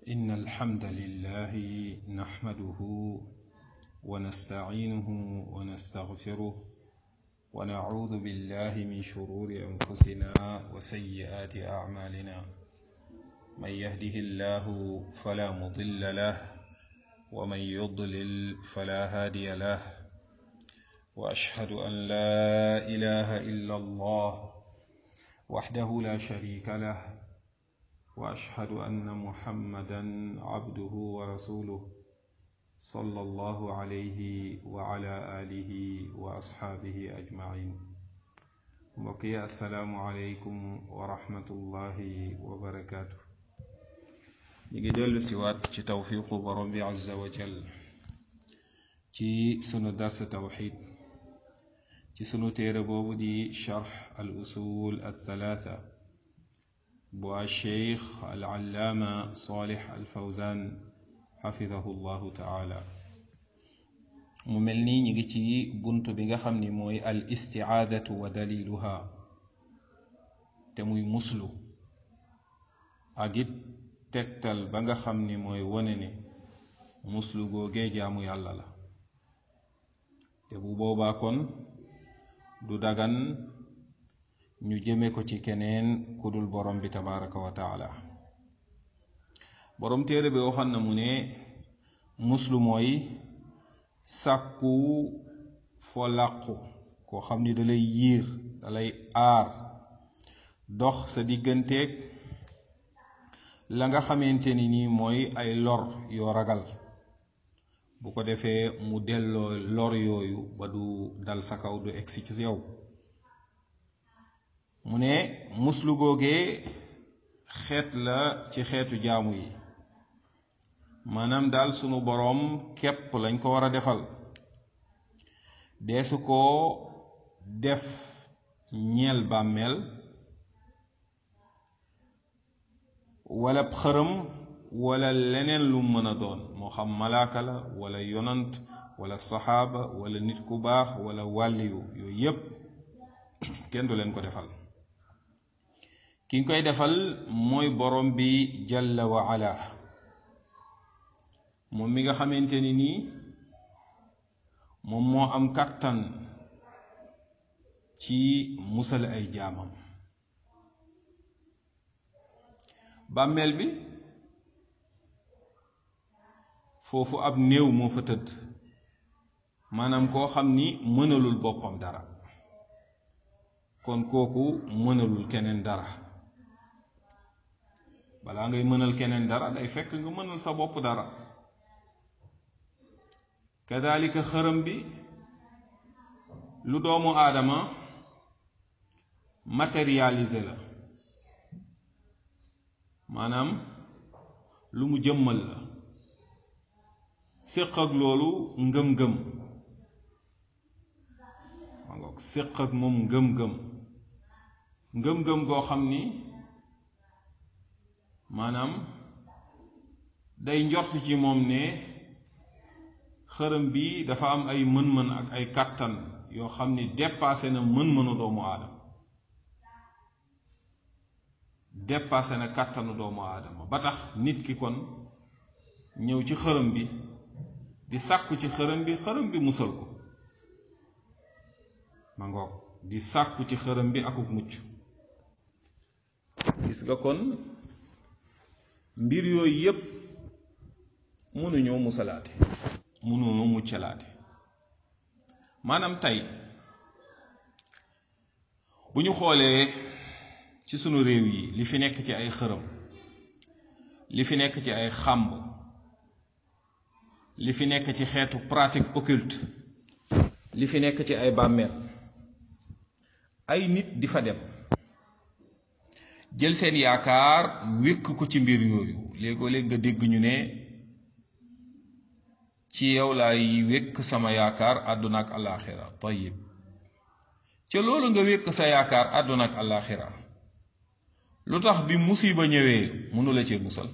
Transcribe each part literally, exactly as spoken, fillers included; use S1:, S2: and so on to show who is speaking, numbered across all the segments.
S1: إن الحمد لله نحمده ونستعينه ونستغفره ونعوذ بالله من شرور أنفسنا وسيئات أعمالنا من يهده الله فلا مضل له ومن يضلل فلا هادي له وأشهد أن لا إله إلا الله وحده لا شريك له وأشهد أن محمدا عبده ورسوله صلى الله عليه وعلى آله وأصحابه أجمعين. بقي السلام عليكم ورحمة الله وبركاته. نجدل سوات توفيق ربي عز وجل ci sunu dars tawxid ci sunu téere boobu di charx al usul al thalatha bu alcheikh al allaama salih al fawzan xafidahu llahu taala. mu mel nii ñi ngi ci bunt bi nga xam ni mooy al istiaadatu wa daliluha te muy muslu ak it tegtal ba nga xam ni mooy wone ne muslu googee jaamu yàlla la te bu boobaa kon du dagan ñu jëme ko ci keneen ku dul borom bi tabaraka wa taala. borom téere bi waxoon na mu ne muslu mooy sàkku foo làqu koo xam ni dalay yiir dalay aar dox sa digganteeg la nga xamante ni nii mooy ay lor yoo ragal bu ko defee mu delloo lor yooyu ba du dal sa kaw du egsi ci yow. mu ne muslu googee xeet la ci xeetu jaamu yi maanaam daal sunu boroom képp lañ ko war a defal deesu ko def ñeel bàmmeel wala xërëm wala leneen lu mën a doon moo xam malaaka la wala yonant wala saxaaba wala nit ku baax wala wàlliyu yooyu yépp kenn du leen ko defal. ki nga koy defal mooy borom bi jalla wa ala moom mi nga xamante ni nii moom moo am kàttan ci musal ay jaamam. bàmmeel bi foofu ab néew moo fa tëdd maanaam koo xam ni mënalul boppam dara kon kooku mënalul keneen dara. balaa ngay mënal keneen dara day fekk nga mënal sa bopp dara. kadalika xërëm bi lu doomu aadama matérialisé la maanaam lu mu jëmmal la séq ak loolu ngëm-ngëm ma ngoog séq ak moom ngëm-ngëm ngëm-ngëm goo xam ni maanaam day njort ci moom ne xërëm bi dafa am ay mën-mën ak ay kàttan yoo xam ni dépassé na mën-mënu doomu aadama dépassé na kàttanu doomu aadama ba tax nit ki kon ñëw ci xërëm bi di sàkku ci xërëm bi xërëm bi musal ko ma ngoog di sàkku ci xërëm bi akuk mucc. gis nga kon mbir yooyu yépp mënuñoo musalaate mënuñoo muccalaate. maanaam tey bu ñu xoolee ci sunu réew yi li fi nekk ci ay xërëm li fi nekk ci ay xàmb li fi nekk ci xeetu pratique occulte li fi nekk ci ay bàmmeel ay nit di fa dem jël seen yaakaar wékk ko ci mbir yooyu léegoo léeg nga dégg ñu ne ci yow laay wékk sama yaakaar àdduna ak àllaaxira. tayyib ca loolu nga wékk sa yaakaar àdduna ak àllaaxira lu tax bi musiba ñëwee mënu la cee musal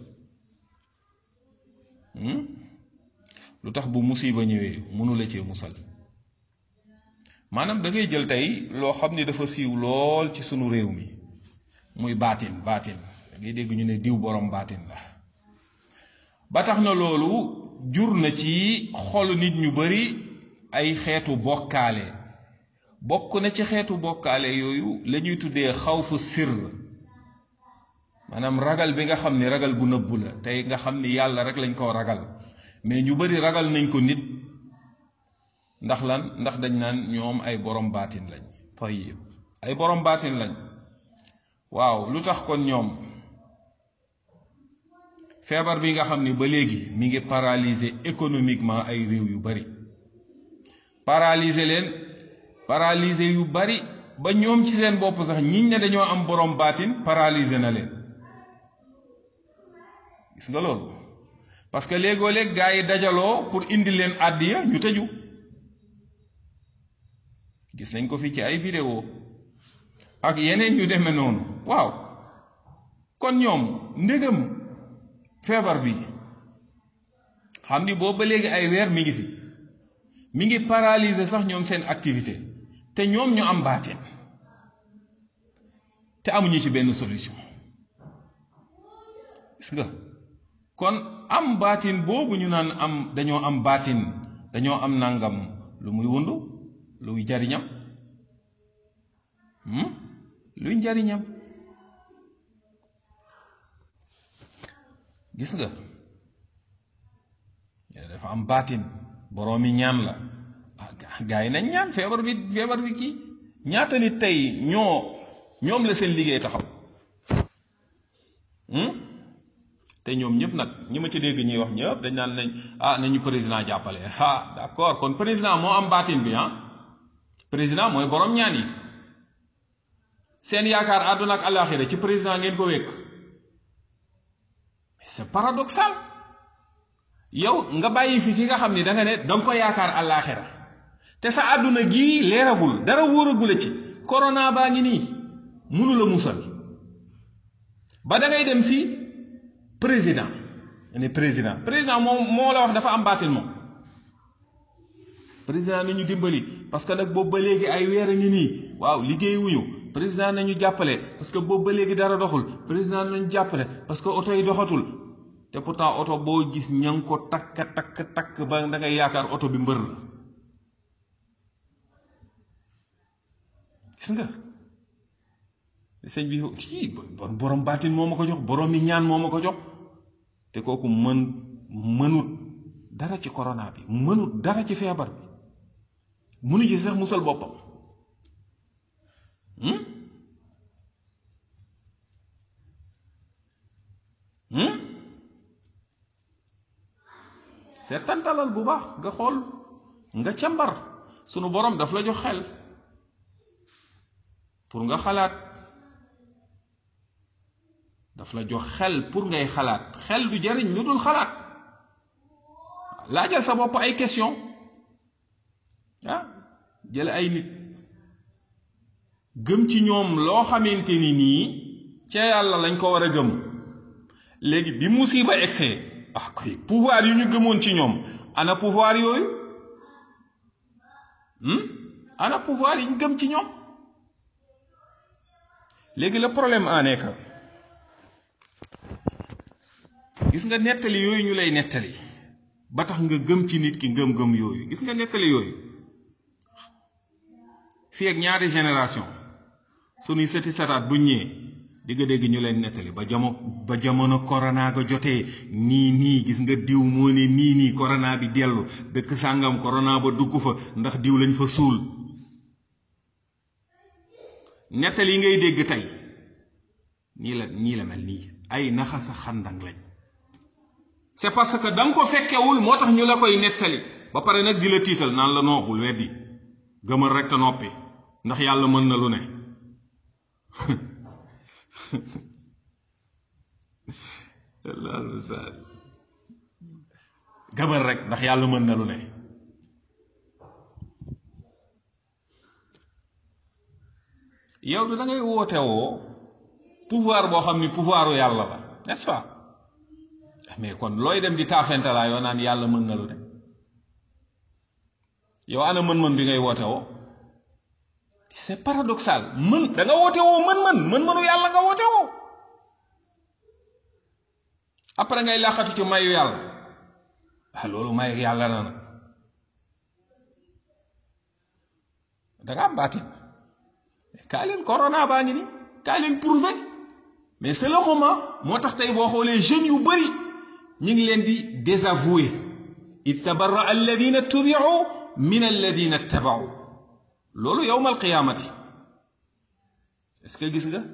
S1: lu tax bu musiba ñëwee mënu la cee musal. maanaam da ngay jël tey loo xam ni dafa siiw lool ci sunu réew mi muy baatin baatin da ngay dégg ñu ne diw borom baatin la ba tax na loolu jur na ci xolu nit ñu bari ay xeetu bokkaale bokk na ci xeetu bokkaale yooyu la ñuy tuddee xawfu sirr maanaam ragal bi nga xam ni ragal bu nëbbu la tey nga xam ni yàlla rek lañ ko ragal mais ñu bari ragal nañ ko nit ndax lan ndax dañ naan ñoom ay borom baatin lañ tayyib ay borom baatin lañ waaw lu tax kon ñoom feebar bi nga xam ni ba léegi mi ngi paralyser économiquement ay réew yu bari paralyser leen paralyser yu bari ba ñoom ci seen bopp sax ñiñ ne dañoo am borom baatin paralyser na leen gis nga loolu parce que léegoo léeg gaa yi dajaloo pour indi leen àddiya ñu tëju gis nañ ko fi ci ay vidéo ak yeneen yu demee noonu waaw kon ñoom ndégam feebar bi xam ni boobu ba léegi ay weer mi ngi fi mi ngi paralyser sax ñoom seen activité te ñoom ñu am baatin te amuñu ci benn solution gis nga kon am baatin boobu ñu naan am dañoo am baatin dañoo am nangam lu muy wundu luy jariñam luy njariñam gis nga dafa am baatin boroomi ñaan la gaa yi nañ ñaan feebar bi feebar bi kii ñaata nit tey ñoo ñoom la seen liggéey taxaw te ñoom ñëpp nag ñi ma ci dégg ñuy wax ñëpp dañ naan nañ ah nañu président jàppale ah d'accord kon président moo am baatin bi ah président mooy borom ñaan yi seen yaakaar àdduna ak àllaaxira ci président ngeen ko wékk mais c'est paradoxal yow nga bàyyi fi ki nga xam ni da nga ne danga ko yaakaar àllaaxira te sa àdduna gii leeragul dara wóoragula ci corona baa ngi nii mënu la musal ba da ngay dem si président ne président président moom moo la wax dafa am baatin moom président nañu dimbali parce que nag boobu ba léegi ay weer a ngi nii waaw liggéey wuñu président nañu jàppale parce que boobu ba léegi dara doxul président nañu jàppale parce que oto yi doxatul te pourtant oto boo gis ña ngi ko takk takk takk ba da ngay yaakaar oto bi mbër la gis nga sëñ bi ci borom baatin moo ma ko jox borom mi ñaan moo ma ko jox te kooku mën mënut dara ci corona bi mënut dara ci feebar bi mënu ci sax musal boppam hmm hmm seetantalal bu baax nga xool nga càmbar sunu borom daf la jox xel pour nga xalaat daf la jox xel pour ngay xalaat xel du jariñ lu dul xalaat laajal sa bopp ay question ah jël ay nit gëm ci ñoom loo xamante ni nii ca yàlla lañ ko war a gëm léegi bi musiba egsee ah koy pouvoir yu ñu gëmoon ci ñoom ana pouvoir yooyu hmm ana pouvoir yi ñu gëm ci ñoom léegi le problème en est que gis nga nettali yooyu ñu lay nettali ba tax nga gëm ci nit ki ngëm-ngëm yooyu gis nga nettali yooyu fii ak ñaari génération suñuy sëti sataat bu ñëwee di nga dégg ñu leen nettali ba jamo ba jamono corona ga jotee nii nii gis nga diw moo ne nii nii corona bi dellu dëkk sàngam corona ba dugg fa ndax diw lañ fa suul nettali yi ngay dégg tey nii la nii la mel nii ay naxasa xandang lañ c'est parce que da nga ko fekkewul moo tax ñu la koy nettali ba pare nag di la tiital naan la noobul weddi gëmal rek te noppi ndax yàlla mën na lu ne gëmal rek ndax yàlla mën na lu ne yow du da ngay woote woo pouvoir boo xam ni pouvoiru yàlla la n'est-ce pas mais kon looy dem di taafentalaa yoo naan yàlla mën na lu ne yow ana mën-mën bi ngay woote woo c'est paradoxal mën da nga woote woo mën-mën mën-mënu yàlla nga woote woo après ngay làqatu ci mayu yàlla ah loolu mayu yàlla na nag da nga am baatin kaa leen corona baa ngi ni kaa leen prouver mais c'est le moment moo tax tey boo xoolee jeunes yu bari ñu ngi leen di désavouer ittabarra alladina tubiu min alladina tabau loolu yowma alqiyamati est-ce que gis nga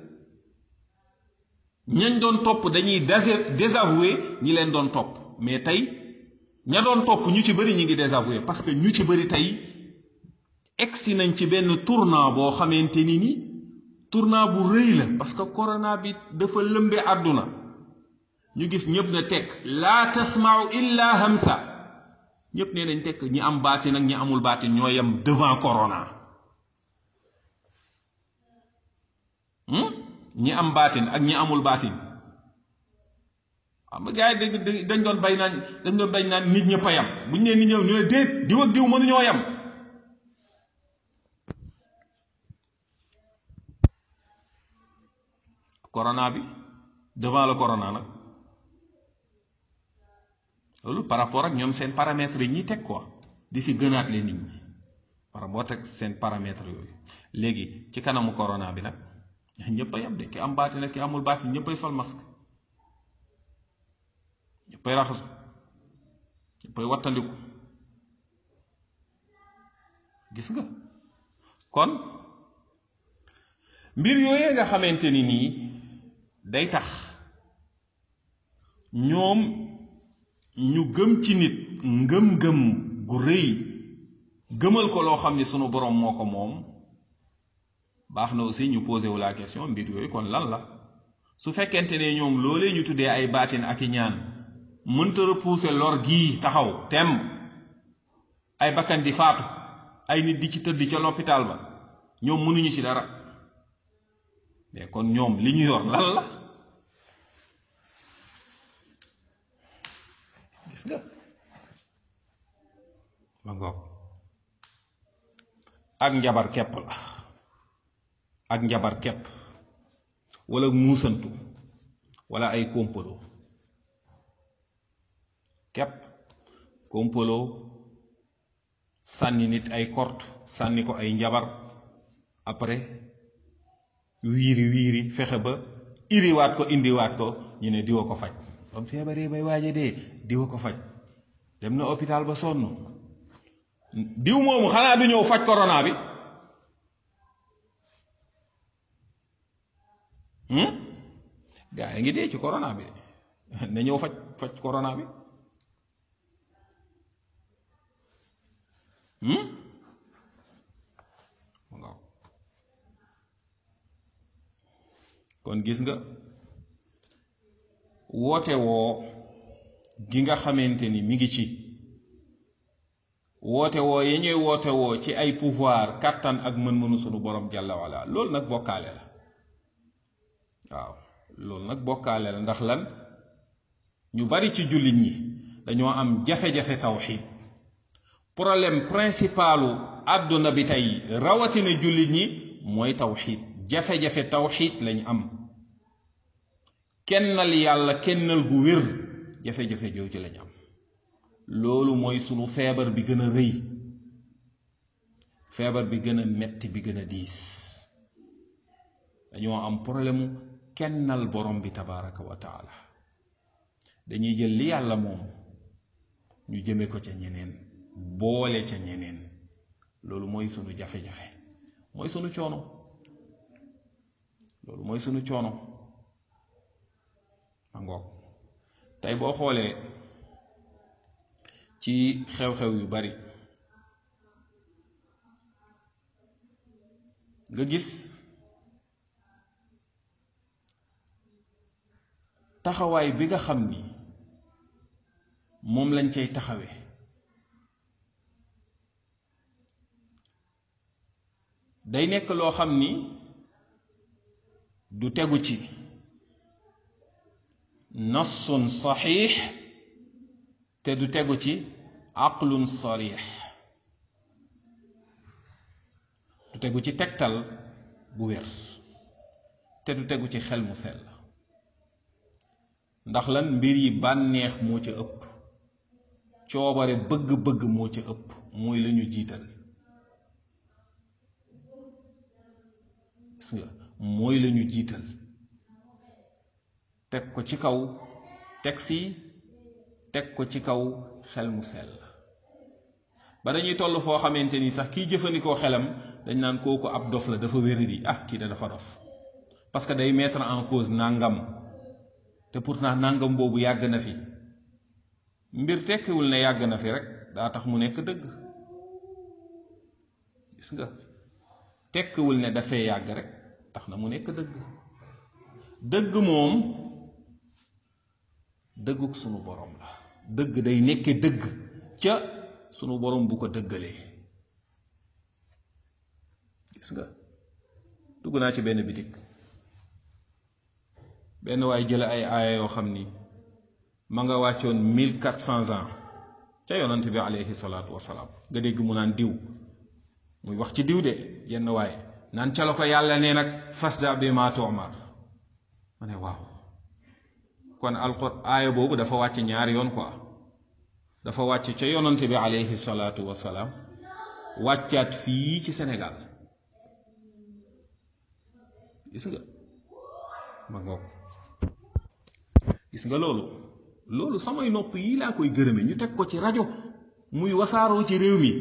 S1: ñañ doon topp dañuy désavouer ñi leen doon topp mais tey ña doon topp ñu ci bari ñi ngi désavouer parce que ñu ci bari tey egsi nañ ci benn tournant boo xamante ni ni tournant bu rëy la parce que corona bi dafa lëmbe àdduna ñu gis ñëpp na tekk laa tasma'u illa hamsa ñëpp nee nañ tekk ñi am baatin ak ñi amul baatin ñoo yem devant corona ñi am baatin ak ñi amul baatin xam nga gars yi dégg dañ doon bay naan dañ doon bay naan nit ñëpp a yem buñ nee nit ñëw ñu ne déet diw ak diw mënuñoo yem corona bi devant le corona nag loolu par rapport ak ñoom seen paramètres yi ñuy teg quoi di si gënaat leen nit ñi par rapport ak seen paramètres yooyu léegi ci kanamu corona bi nag ñëpp a yem de ki am baatin ak ki amul baatin ñëppay sol masque ñëppay raxasu ñëppay wattandiku gis nga kon mbir yooyee nga xamante ni nii day tax ñoom ñu gëm ci nit ngëm-ngëm gu rëy gëmal ko loo xam ni sunu borom moo ko moom baax na aussi ñu posé wu la question mbir yooyu kon lan la su fekkente ne ñoom loolee ñu tuddee ay baatin ak i ñaan mënta repousser lor gii taxaw tem ay bakkan di faatu ay nit di ci tëdd ca l'hôpital ba ñoom mënuñu ci dara mais kon ñoom li ñu yor lan la gis nga ma ngoog ak njabar kepp la ak njabar kepp wala muusantu wala ay kompolo kepp kompolo sànni nit ay kort sànni ko ay njabar après wiiri wiiri fexe ba iriwaat ko indiwaat ko ñu ne diwa ko faj bam feebaree bay waaje dee diwa ko faj dem na hôpital ba sonn diw moomu xanaa du ñëw faj corona bi gaa yi ngi dee ci corona bi na ñëw faj faj corona bi kon gis nga woote woo gi nga xamante ni mi ngi ci woote woo yi ñuy woote woo ci ay pouvoir kàttan ak mën-mënu sunu borom jàlla wala loolu nag bokkaale la waaw loolu nag bokkaale la ndax lan ñu bari ci jullit ñi dañoo am jafe-jafe tawxiid problème principalu àdduna bi tey rawatina jullit ñi mooy tawxiid jafe-jafe tawxiid lañ am kennal yàlla kennal gu wér jafe-jafe jooju lañ am loolu mooy sunu feebar bi gën a rëy feebar bi gën a metti bi gën a diis dañoo am problème kennal borom bi tabaraka wa taala dañuy jël li yàlla moom ñu jëme ko ca ñeneen boole ca ñeneen loolu mooy sunu jafe-jafe mooy sunu coono loolu mooy sunu coono angoog tey boo xoolee ci xew-xew yu bari nga gis taxawaay bi nga xam ni moom lañ cay taxawee day nekk loo xam ni du tegu ci nassun saxiix te du tegu ci aqlun sarix du tegu ci tegtal bu wér te du tegu ci xel mu sell ndax lan mbir yi bànneex moo ca ëpp coobare bëgg-bëgg moo ca ëpp mooy la ñu jiital gis nga mooy la ñu jiital teg ko ci kaw teg si teg ko ci kaw xel mu sell ba dañuy toll foo xamante ni sax kiy jëfandikoo xelam dañ naan kooku ab dof la dafa wéradi ah kii da dafa dof parce que day mettre en cause nangam te pourtant nangam boobu yàgg na fi mbir tekkiwul ne yàgg na fi rek daa tax mu nekk dëgg gis nga tekkiwul ne dafay yàgg rek tax na mu nekk dëgg dëgg moom dëgguk sunu borom la dëgg day nekke dëgg ca sunu borom bu ko dëggalee gis nga dugg naa ci benn bitik benn waay jële ay aaya yoo xam ni ma nga wàccoon mille quatre cents ans ca yonant bi alayhi salaatu wasalaam nga dégg mu naan diw muy wax ci diw de yenn waay naan ca la ko yàlla nee nag fasda bi maa tu'mar ma ne waaw kon alquraan aaya boobu dafa wàcc ñaari yoon quoi dafa wàcc ca yonant bi alayhi salaatu wasalaam wàccaat fii ci Sénégal gis nga ma ngoog gis nga loolu loolu samay nopp yi laa koy gërëme ñu teg ko ci rajo muy wasaaroo ci réew mi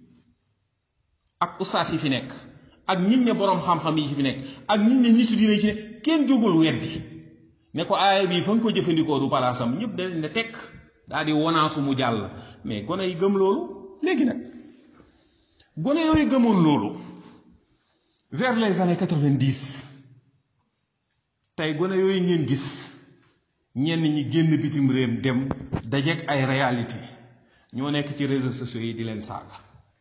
S1: ak ustaas yi fi nekk ak nit ña boroom xam-xam yi fi nekk ak nit ña nitu diine ci nekk kenn jógul weddi ne ko aaya bii fa nga ko jëfandikoo du palaasam ñëpp dañ ne tekk daal di wonaasu mu jàll mais gone yi gëm loolu léegi nag gone yooyu gëmoon loolu vers les années quatre-vingt-dix tey gone yooyu ngeen gis ñenn ñi génn bitim réew dem dajeek ay réalité ñoo nekk ci réseaux sociaux yi di leen saaga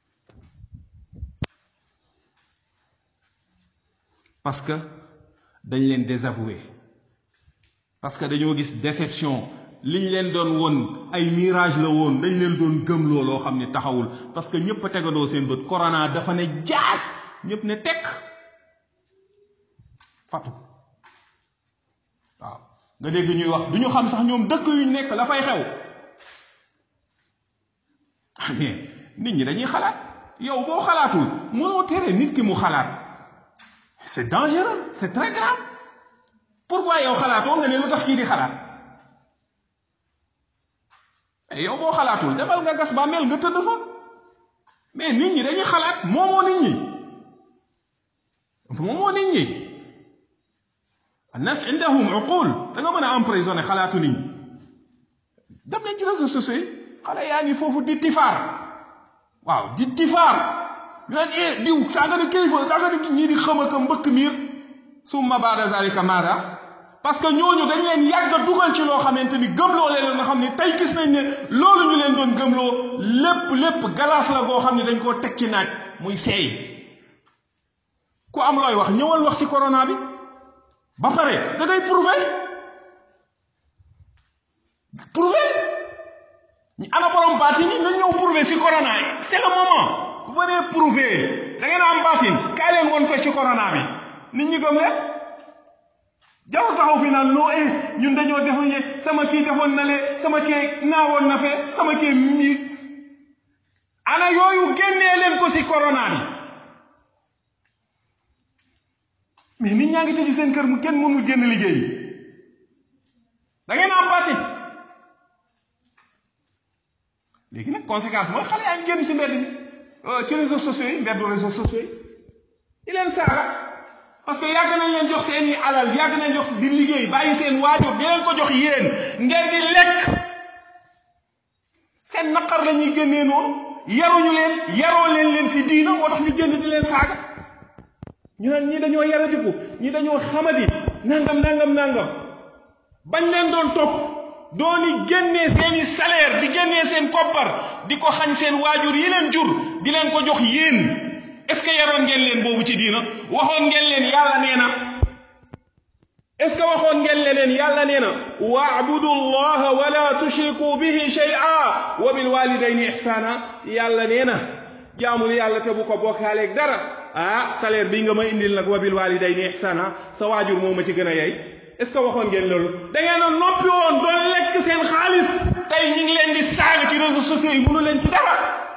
S1: parce que dañ leen désavoué parce que dañoo gis déception liñ leen doon woon ay mirage la woon dañ leen doon gëm looloo xam ne taxawul parce que ñëpp a tegadoo seen bët corona dafa ne jaas ñëpp ne tekk fatu waaw nga dégg ñuy wax duñu xam sax ñoom dëkk yu nekk la fay xew mais nit ñi dañuy xalaat yow boo xalaatul mënoo tere nit ki mu xalaat c'est dangereux c'est très grave pourquoi yow xalaatoo nga ne lu tax kii di xalaat yow boo xalaatul demal nga gas bàmmeel nga tëdd fa mais nit ñi dañuy xalaat moomoo nit ñi moomoo nit ñi annas indahum uqul da nga mën a emprisonné xalaatu nit ñi dem nañ ci réseaux sociaux yi xale yaa ngi foofu di tifaar waaw di tifaar ñu naan eh diw saaga na kilifa saaga na ñii di xam ak mbëkk miir summa baada zalika maada parce que ñooñu dañ leen yàgg a dugal ci loo xamante ni gëmloo leen nga xam ne tey gis nañ ne loolu ñu leen doon gëmloo lépp lépp galaas la goo xam ne dañ koo teg ci naaj muy seey ku am looy wax ñëwal wax ci corona bi ba pare da ngay prouver prouver ñu ana borom baatin yi nañ ñëw prouver ci corona yi c'est le moment venez prouver da ngeen am baatin kaay leen woon ko ci corona bi nit ñi gëm leen jarul taxaw fi naan non eh ñun dañoo defuñu sama kii defoon na lee sama kii naawoon na fee sama kii mi ana yooyu génnee leen ko ci corona bi mais nit ñaa ngi tëju seen kër mu kenn mënul génn liggéey da ngeen am baatin léegi nag conséquence mooy xale yaa ngi génn ci mbedd mi ci réseaux sociaux yi mbeddu réseaux sociaux yi di leen saaga parce que yàgg nañ leen jox seeni alal yàgg nañ jox di liggéey bàyyi seen waajur di leen ko jox yéen ngeen di lekk seen naqar la ñuy génnee noonu yaruñu leen yaroo leen leen ci diina moo tax ñu génn di leen saaga ñu naan ñii dañoo yaradiku ñii dañoo xamadi nangam nangam nangam bañ leen doon topp dooni génnee seeni salaire di génnee seen koppar di ko xañ seen waajur yi leen jur di leen ko jox yéen est-ce que yaroon ngeen leen boobu ci diina waxoon ngeen leen yàlla nee na est-ce que waxoon ngeen leen yàlla nee na wa'budu allaha wala tushriku bihi shay'a wa bil walidayni ihsana yàlla nee na jaamul yàlla te bu ko bokkaaleeg dara ah salaire bi nga ma indil nag wa bil walidayni ihsana sa waajur moo ma ci gën a yey est-ce que waxoon ngeen loolu? da ngeen a noppi woon doon lekk seen xaalis, tey ñu ngi leen di saaga ci réseaux sociaux yi, mënu leen ci dara.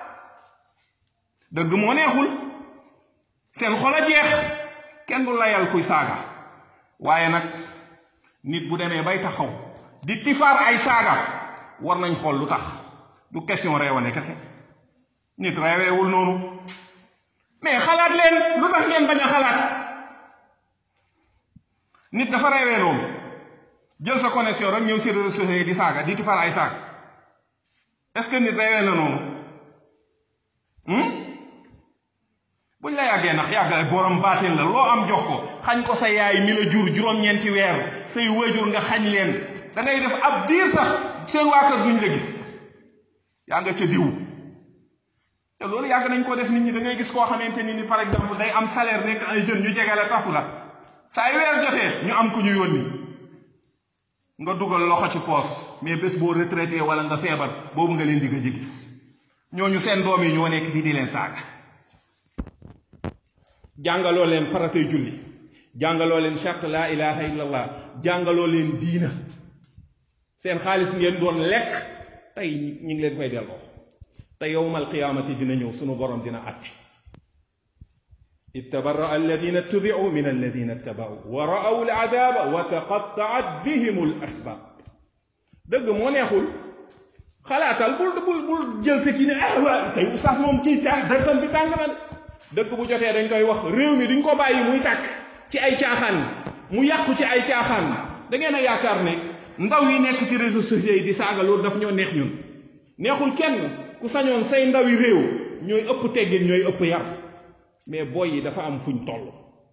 S1: dëgg moo neexul, seen xol a jeex, kenn du layal kuy saaga. waaye nag nit bu demee bay taxaw di tifaar ay saaga, war nañ xool lu tax. du question reewane kese, nit reeweewul noonu, mais xalaat leen lu tax ngeen bañ a xalaat. nit dafa reewee noonu jël sa connexion rek ñëw si réseaux sociaux yi di saaga di tifaar ay saaga. est-ce que nit reewee na noonu? buñ la yàggee ndax yàggale borom baatin la, loo am jox ko, xañ ko sa yaay mi la jur juróom-ñeenti weer, say waajur nga xañ leen, da ngay def ab diir sax seen waa kër duñ la gis, yaa nga ca diw. te loolu yàgg nañ ko def nit ñi. da ngay gis koo xamante ni ni par exemple day am salaire, nekk un jeune, ñu jege la tafu la, saa yu weer jotee ñu am ku ñu yónni, nga dugal loxo ci poos, mais bés boo retraité wala nga feebar, boobu nga leen di gëj a gis. ñooñu seen doom yi ñoo nekk fii di leen saaga. jàngaloo leen faratay julli, jàngaloo leen charte laa ilaha illallah, jàngaloo leen diina, seen xaalis ngeen doon lekk, tey ñi ngi leen koy delloo. te yowmal qiyaamati dina ñëw, sunu borom dina àtte. ittabarra alladina tubi'u min alladina ittaba'u wa ra'aw al'adaba wa taqatta'at bihim al-asbab. dëgg moo neexul, xalaatal bul bul bul jël sa kii ne ah waa tey oustaz moom kii tàng darsam bi tàng na. dëgg bu jotee dañ koy wax. réew mi duñ ko bàyyi muy tàkk ci ay caaxaan, mu yàqu ci ay caaxaan. da ngeen a yaakaar ne ndaw yi nekk ci réseaux sociaux yi di saaga loolu daf ñoo neex ñun? neexul kenn. ku sañoon say ndawi réew ñooy ëpp teggin, ñooy ëpp yar, mais boy yi dafa am fuñ toll.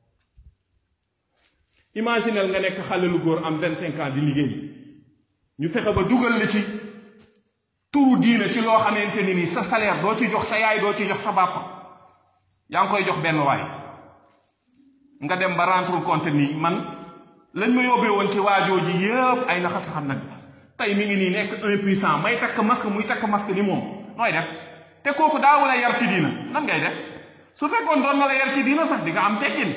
S1: imaginel nga nekk xale lu góor am vingt cinq ans di liggéey, ñu fexe ba dugal la ci turu diina ci loo xamante ni ni sa salaire doo ci jox sa yaay, doo ci jox sa bàppa, yaa ngi koy jox benn waay. nga dem ba rendre compte ni man lañ ma yóbbee woon ci waajoo ji yëpp ay naxas xam nag tey mi ngi nii nekk impuissant, may takk masque muy takk masque ni moom. nooy def? te kooku daawu la yar ci diina, nan ngay def? su fekkoon doon na la yar ci diina sax di nga am teggin,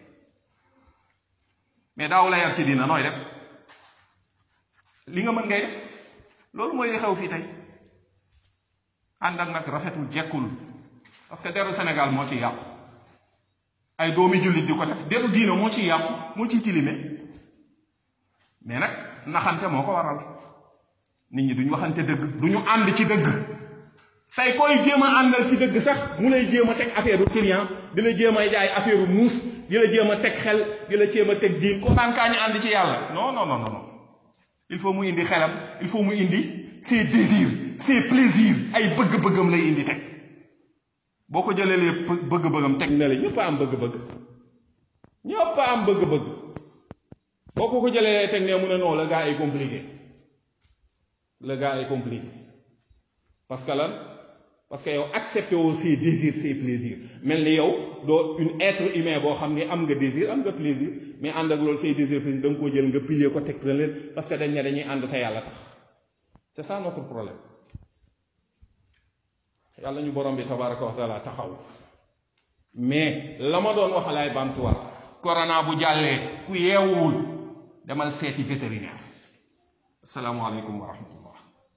S1: mais daawu la yar ci diina, nooy def? li nga mën ngay def. loolu mooy li xew fii tey. ànd ak nag rafetul, jekkul, parce que deru Sénégal moo ci yàqu. ay doomi jullit di ko def, deru diina moo ciy yàqu, moo ciy tilime. mais nag naxante moo ko waral. nit ñi duñ waxante dëgg, duñu ànd ci dëgg. tey koy jéem a àndal ci dëgg sax mu lay jéem a teg affaire u client, di la jéem a jaay affaire u muus, di la jéem a teg xel, di la jéem a teg diin, ko naan kaa ñu ànd ci yàlla. non non non non il faut mu indi xelam, il faut mu indi ses désirs, ses plaisirs, ay bëgg-bëggam lay indi teg. boo ko jëlee bëgg-bëggam teg na la, ñëpp a am bëgg-bëgg, ñëpp a am bëgg-bëgg. boo ko ko jëlee teg ne mu ne non le gars est compliqué, le gars est compliqué. parce que lan? parce que yow accepté woo ses désirs, ses plaisirs. mel ni yow doo une être humain boo xam ni am nga désir, am nga plaisir, mais ànd ak loolu say désir, plaisir da nga koo jël nga pilier ko teg leen parce que dañ ne dañuy ànd te yàlla tax. c'est ça notre problème. yàlla ñu borom bi tabaraka wa taala taxaw. mais la ma doon wax laay bamtuwaat. corona bu jàllee ku yeewuwul demal seeti vétérinaire. asalaamaaleykum wa rahmatullah.